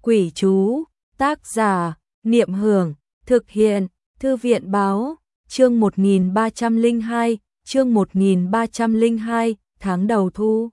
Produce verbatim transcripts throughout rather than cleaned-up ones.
Quỷ chú, tác giả, Niệm Hưởng, thực hiện, Thư viện báo, chương một nghìn ba trăm lẻ hai, chương một nghìn ba trăm lẻ hai, tháng đầu thu.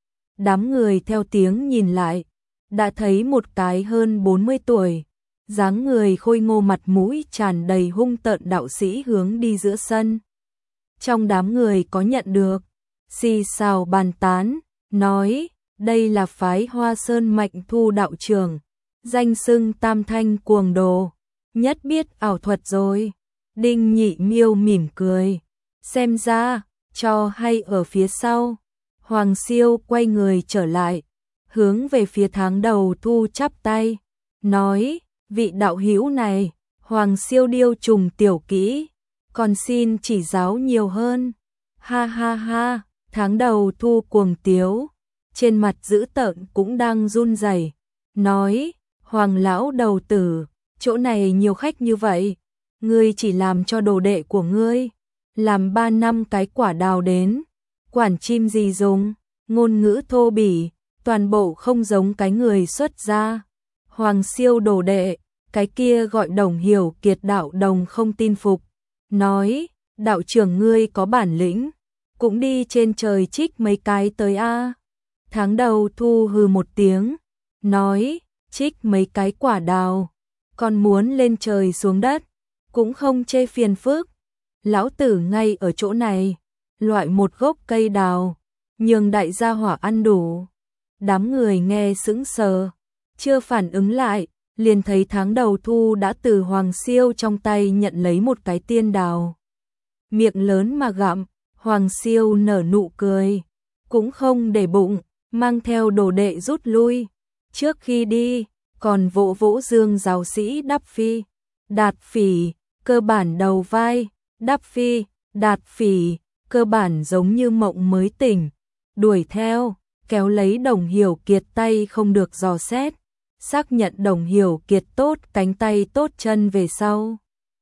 Đám người theo tiếng nhìn lại, đã thấy một cái hơn bốn mươi tuổi, dáng người khôi ngô mặt mũi tràn đầy hung tợn đạo sĩ hướng đi giữa sân. Trong đám người có nhận được, xì xào bàn tán, nói, đây là phái Hoa Sơn Mạnh Thu đạo trưởng, danh xưng tam thanh cuồng đồ, nhất biết ảo thuật rồi. Đinh Nhị Miêu mỉm cười, xem ra, cho hay ở phía sau. Hoàng Siêu quay người trở lại, hướng về phía tháng đầu thu chắp tay, nói, vị đạo hữu này, Hoàng Siêu điêu trùng tiểu kỹ, còn xin chỉ giáo nhiều hơn. Ha ha ha, tháng đầu thu cuồng tiếu, trên mặt dữ tợn cũng đang run rẩy, nói, Hoàng lão đầu tử, chỗ này nhiều khách như vậy, ngươi chỉ làm cho đồ đệ của ngươi, làm ba năm cái quả đào đến, quản chim gì dùng, ngôn ngữ thô bỉ, toàn bộ không giống cái người xuất gia. Hoàng Siêu đồ đệ, cái kia gọi Đồng Hiểu Kiệt đạo đồng không tin phục, nói, đạo trưởng ngươi có bản lĩnh, cũng đi trên trời trích mấy cái tới a. Tháng đầu thu hừ một tiếng, nói, trích mấy cái quả đào, còn muốn lên trời xuống đất, cũng không chê phiền phức. Lão tử ngay ở chỗ này, loại một gốc cây đào, nhường đại gia hỏa ăn đủ. Đám người nghe sững sờ, chưa phản ứng lại, liền thấy tháng đầu thu đã từ Hoàng Siêu trong tay nhận lấy một cái tiên đào. Miệng lớn mà gặm, Hoàng Siêu nở nụ cười, cũng không để bụng, mang theo đồ đệ rút lui. Trước khi đi, còn vỗ vỗ dương giáo sĩ Đắp Phi, Đạt Phỉ, cơ bản đầu vai, Đắp Phi, Đạt Phỉ, cơ bản giống như mộng mới tỉnh, đuổi theo, kéo lấy Đồng Hiểu Kiệt tay không được dò xét, xác nhận Đồng Hiểu Kiệt tốt cánh tay tốt chân về sau.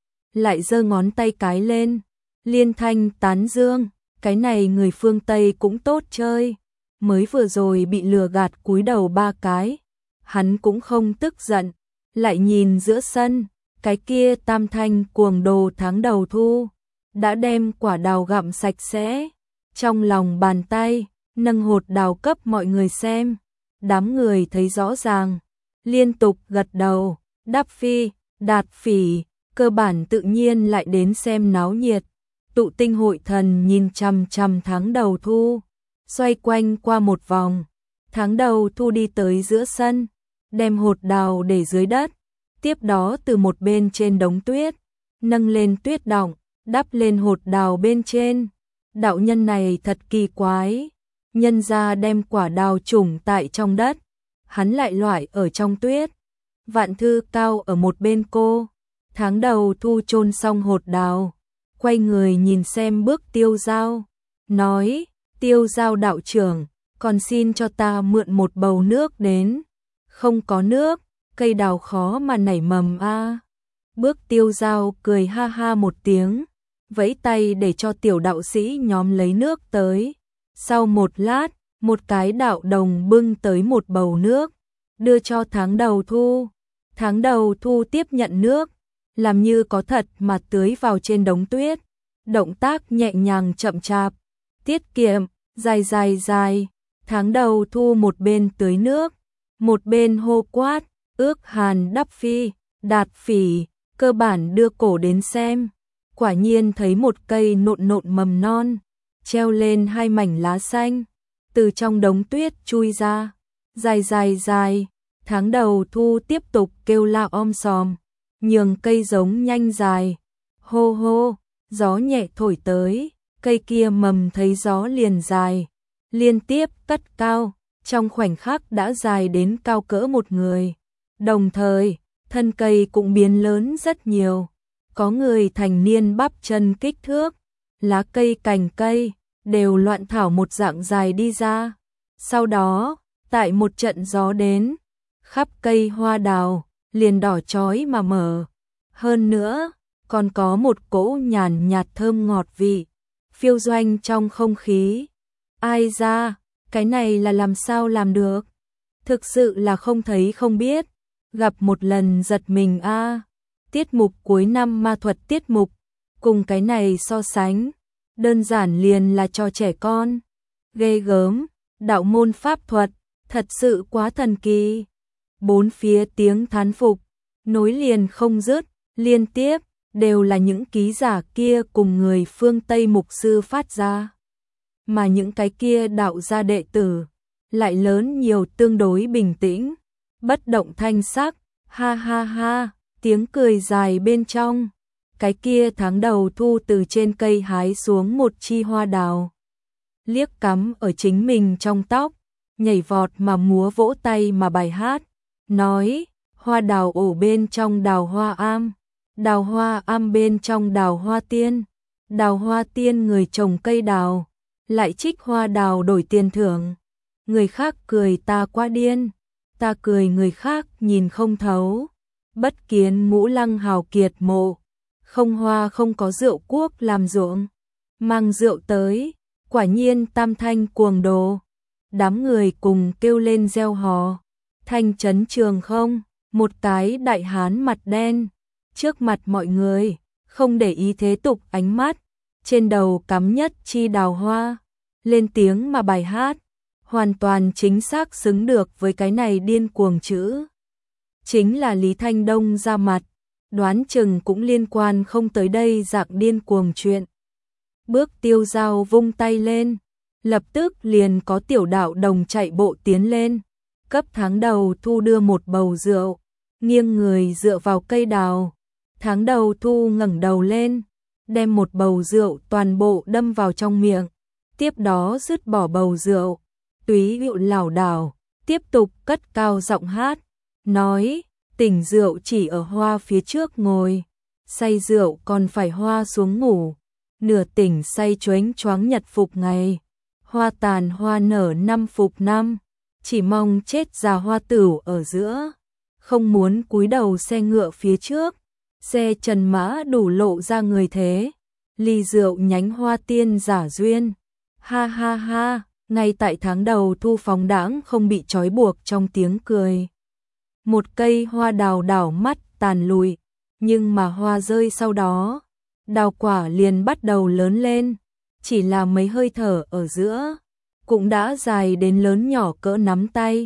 Lại giơ ngón tay cái lên, liên thanh tán dương, cái này người phương Tây cũng tốt chơi, mới vừa rồi bị lừa gạt cúi đầu ba cái, hắn cũng không tức giận, lại nhìn giữa sân, cái kia tam thanh cuồng đồ tháng đầu thu, đã đem quả đào gặm sạch sẽ, trong lòng bàn tay, nâng hột đào cấp mọi người xem, đám người thấy rõ ràng, liên tục gật đầu, Đắp Phi, Đạt Phỉ, cơ bản tự nhiên lại đến xem náo nhiệt, tụ tinh hội thần nhìn chằm chằm tháng đầu thu, xoay quanh qua một vòng, tháng đầu thu đi tới giữa sân, đem hột đào để dưới đất, tiếp đó từ một bên trên đống tuyết, nâng lên tuyết đọng, đắp lên hột đào bên trên. Đạo nhân này thật kỳ quái, nhân ra đem quả đào trùng tại trong đất, hắn lại loại ở trong tuyết. Vạn Thư Cao ở một bên cô, tháng đầu thu chôn xong hột đào, quay người nhìn xem bước Tiêu Giao, nói, Tiêu Giao đạo trưởng, còn xin cho ta mượn một bầu nước đến. Không có nước, cây đào khó mà nảy mầm a. Bước Tiêu Giao cười ha ha một tiếng, vẫy tay để cho tiểu đạo sĩ nhóm lấy nước tới. Sau một lát, một cái đạo đồng bưng tới một bầu nước, đưa cho tháng đầu thu. Tháng đầu thu tiếp nhận nước, làm như có thật mà tưới vào trên đống tuyết. Động tác nhẹ nhàng chậm chạp, tiết kiệm, dài dài dài. Tháng đầu thu một bên tưới nước, một bên hô quát, ước hàn Đắp Phi, Đạt Phỉ, cơ bản đưa cổ đến xem. Quả nhiên thấy một cây nộn nộn mầm non, treo lên hai mảnh lá xanh, từ trong đống tuyết chui ra, dài dài dài. Tháng đầu thu tiếp tục kêu la om sòm, nhường cây giống nhanh dài. Hô hô, gió nhẹ thổi tới, cây kia mầm thấy gió liền dài, liên tiếp cất cao, trong khoảnh khắc đã dài đến cao cỡ một người. Đồng thời, thân cây cũng biến lớn rất nhiều, có người thành niên bắp chân kích thước, lá cây cành cây đều loạn thảo một dạng dài đi ra. Sau đó, tại một trận gió đến, khắp cây hoa đào liền đỏ chói mà mở. Hơn nữa, còn có một cỗ nhàn nhạt thơm ngọt vị phiêu doanh trong không khí. Ai ra, cái này là làm sao làm được? Thực sự là không thấy không biết. gặp một lần giật mình a. Tiết mục cuối năm ma thuật tiết mục, cùng cái này so sánh, đơn giản liền là cho trẻ con. Ghê gớm, đạo môn pháp thuật, thật sự quá thần kỳ. Bốn phía tiếng thán phục, nối liền không dứt, liên tiếp, đều là những ký giả kia cùng người phương Tây mục sư phát ra. Mà những cái kia đạo gia đệ tử, lại lớn nhiều tương đối bình tĩnh, bất động thanh sắc, ha ha ha, tiếng cười dài bên trong. Cái kia tháng đầu thu từ trên cây hái xuống một chi hoa đào, liếc cắm ở chính mình trong tóc, nhảy vọt mà múa vỗ tay mà bài hát, nói, hoa đào ổ bên trong đào hoa am, đào hoa am bên trong đào hoa tiên, đào hoa tiên người trồng cây đào, lại trích hoa đào đổi tiền thưởng. Người khác cười ta quá điên, ta cười người khác nhìn không thấu. Bất kiến ngũ lăng hào kiệt mộ, không hoa không có rượu quốc làm ruộng, mang rượu tới, quả nhiên tam thanh cuồng đồ. Đám người cùng kêu lên reo hò, thanh chấn trường không, một cái đại hán mặt đen, trước mặt mọi người, không để ý thế tục ánh mắt, trên đầu cắm nhất chi đào hoa, lên tiếng mà bài hát, hoàn toàn chính xác xứng được với cái này điên cuồng chữ. Chính là Lý Thanh Đông ra mặt, đoán chừng cũng liên quan không tới đây dạng điên cuồng chuyện. Bước Tiêu Dao vung tay lên, lập tức liền có tiểu đạo đồng chạy bộ tiến lên, cấp tháng đầu thu đưa một bầu rượu, nghiêng người dựa vào cây đào. Tháng đầu thu ngẩng đầu lên, đem một bầu rượu toàn bộ đâm vào trong miệng, tiếp đó dứt bỏ bầu rượu, túy hữu lảo đảo, tiếp tục cất cao giọng hát, nói, tỉnh rượu chỉ ở hoa phía trước ngồi, say rượu còn phải hoa xuống ngủ, nửa tỉnh say choáng choáng nhật phục ngày, hoa tàn hoa nở năm phục năm, chỉ mong chết già hoa tửu ở giữa, không muốn cúi đầu xe ngựa phía trước, xe trần mã đủ lộ ra người thế, ly rượu nhánh hoa tiên giả duyên, ha ha ha, ngay tại tháng đầu thu phóng đãng không bị trói buộc trong tiếng cười. Một cây hoa đào đảo mắt tàn lùi, nhưng mà hoa rơi sau đó, đào quả liền bắt đầu lớn lên, chỉ là mấy hơi thở ở giữa, cũng đã dài đến lớn nhỏ cỡ nắm tay.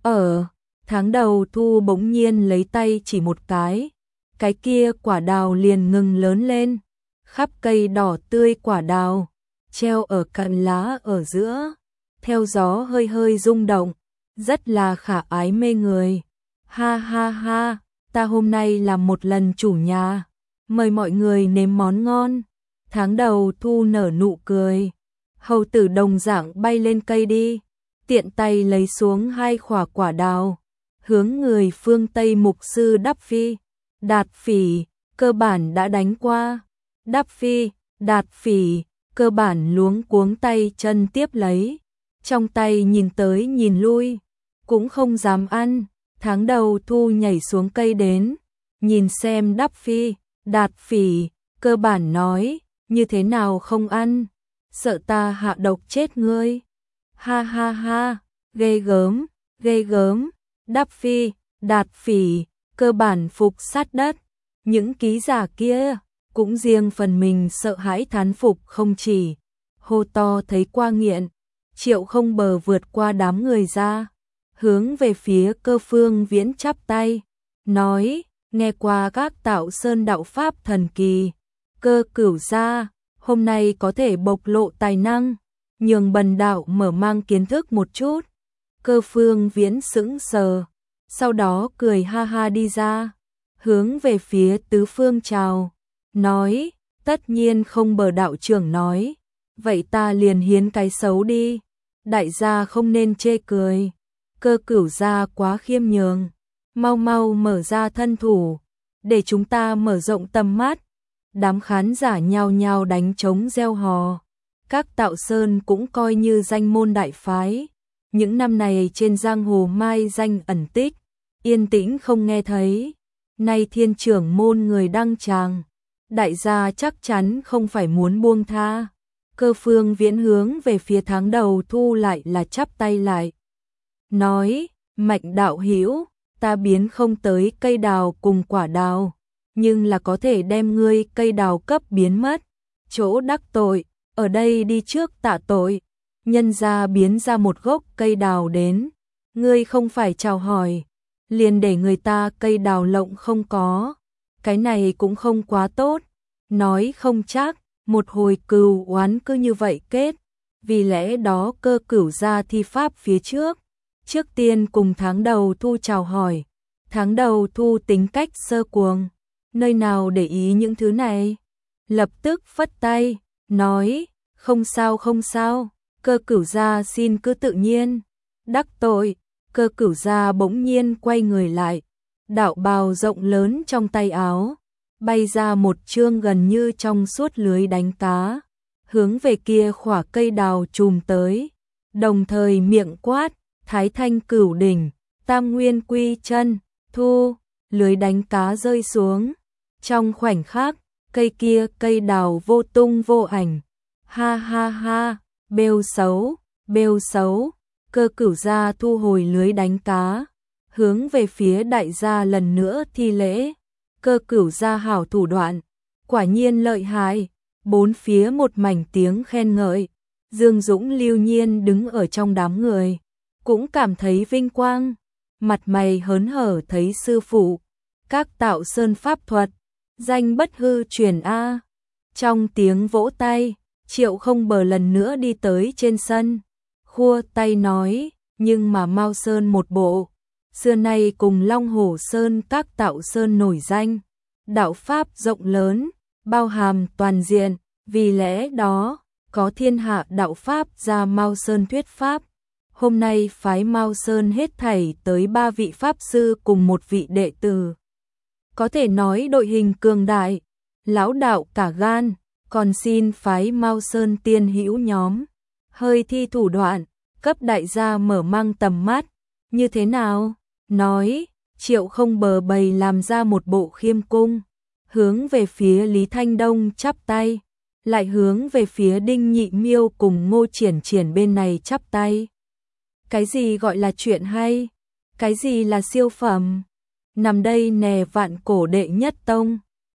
Ở tháng đầu thu bỗng nhiên lấy tay chỉ một cái, cái kia quả đào liền ngừng lớn lên, khắp cây đỏ tươi quả đào, treo ở cạnh lá ở giữa, theo gió hơi hơi rung động, rất là khả ái mê người. Ha ha ha, ta hôm nay làm một lần chủ nhà, mời mọi người nếm món ngon. Tháng đầu thu nở nụ cười, hầu tử đồng dạng bay lên cây đi, tiện tay lấy xuống hai khỏa quả đào, hướng người phương Tây mục sư Đắp Phi, Đạt Phỉ, cơ bản đã đánh qua. Đắp Phi, Đạt Phỉ, cơ bản luống cuống tay chân tiếp lấy, trong tay nhìn tới nhìn lui, cũng không dám ăn. Tháng đầu thu nhảy xuống cây đến, nhìn xem Đắp Phi, Đạt Phỉ, cơ bản nói, như thế nào không ăn, sợ ta hạ độc chết ngươi. Ha ha ha, ghê gớm, ghê gớm, Đắp Phi, Đạt Phỉ, cơ bản phục sát đất, những ký giả kia, cũng riêng phần mình sợ hãi thán phục không chỉ, hô to thấy qua nghiện, Triệu Không Bờ vượt qua đám người ra, hướng về phía Cơ Phương Viễn chắp tay, nói, nghe qua các tạo sơn đạo pháp thần kỳ, Cơ cửu gia, hôm nay có thể bộc lộ tài năng, nhường bần đạo mở mang kiến thức một chút. Cơ Phương Viễn sững sờ, sau đó cười ha ha đi ra, hướng về phía tứ phương chào, nói, tất nhiên Không Bờ đạo trưởng nói, vậy ta liền hiến cái xấu đi, đại gia không nên chê cười. Cơ cửu gia quá khiêm nhường, mau mau mở ra thân thủ, để chúng ta mở rộng tầm mắt. Đám khán giả nhao nhao đánh trống reo hò, các tạo sơn cũng coi như danh môn đại phái, những năm này trên giang hồ mai danh ẩn tích, yên tĩnh không nghe thấy, nay thiên trưởng môn người đăng tràng, đại gia chắc chắn không phải muốn buông tha. Cơ Phương Viễn hướng về phía tháng đầu thu lại là chắp tay lại, nói, Mạnh đạo hữu, ta biến không tới cây đào cùng quả đào, nhưng là có thể đem ngươi cây đào cấp biến mất. Chỗ đắc tội, ở đây đi trước tạ tội, nhân ra biến ra một gốc cây đào đến, ngươi không phải chào hỏi, liền để người ta cây đào lộng không có, cái này cũng không quá tốt, nói không chắc, một hồi cừu oán cứ như vậy kết, vì lẽ đó Cơ Cửu gia thi pháp phía trước, trước tiên cùng Tháng Đầu Thu chào hỏi, Tháng Đầu Thu tính cách sơ cuồng, nơi nào để ý những thứ này, lập tức phất tay, nói, không sao không sao, Cơ Cửu gia xin cứ tự nhiên, đắc tội, Cơ Cửu gia bỗng nhiên quay người lại, đạo bào rộng lớn trong tay áo, bay ra một chương gần như trong suốt lưới đánh cá, hướng về kia khỏa cây đào chùm tới, đồng thời miệng quát, Thái Thanh Cửu Đỉnh, Tam Nguyên Quy Chân, thu, lưới đánh cá rơi xuống, trong khoảnh khắc, cây kia cây đào vô tung vô ảnh, ha ha ha, bêu xấu, bêu xấu, Cơ Cửu gia thu hồi lưới đánh cá, hướng về phía đại gia lần nữa thi lễ, Cơ Cửu gia hảo thủ đoạn, quả nhiên lợi hại, bốn phía một mảnh tiếng khen ngợi, Dương Dũng Lưu Nhiên đứng ở trong đám người, cũng cảm thấy vinh quang, mặt mày hớn hở thấy sư phụ, các tạo sơn pháp thuật, danh bất hư truyền a. Trong tiếng vỗ tay, Triệu Không Bờ lần nữa đi tới trên sân, khua tay nói, nhưng mà Mao Sơn một bộ, xưa nay cùng Long Hổ Sơn các tạo sơn nổi danh, đạo pháp rộng lớn, bao hàm toàn diện, vì lẽ đó, có thiên hạ đạo pháp ra Mao Sơn thuyết pháp. Hôm nay phái Mao Sơn hết thảy tới ba vị pháp sư cùng một vị đệ tử. Có thể nói đội hình cường đại, lão đạo cả gan, còn xin phái Mao Sơn tiên hữu nhóm. Hơi thi thủ đoạn, cấp đại gia mở mang tầm mắt, như thế nào? Nói, Triệu Không Bờ bày làm ra một bộ khiêm cung, hướng về phía Lý Thanh Đông chắp tay, lại hướng về phía Đinh Nhị Miêu cùng Ngô Triển Triển bên này chắp tay. Cái gì gọi là chuyện hay? Cái gì là siêu phẩm? Nằm đây nè vạn cổ đệ nhất tông.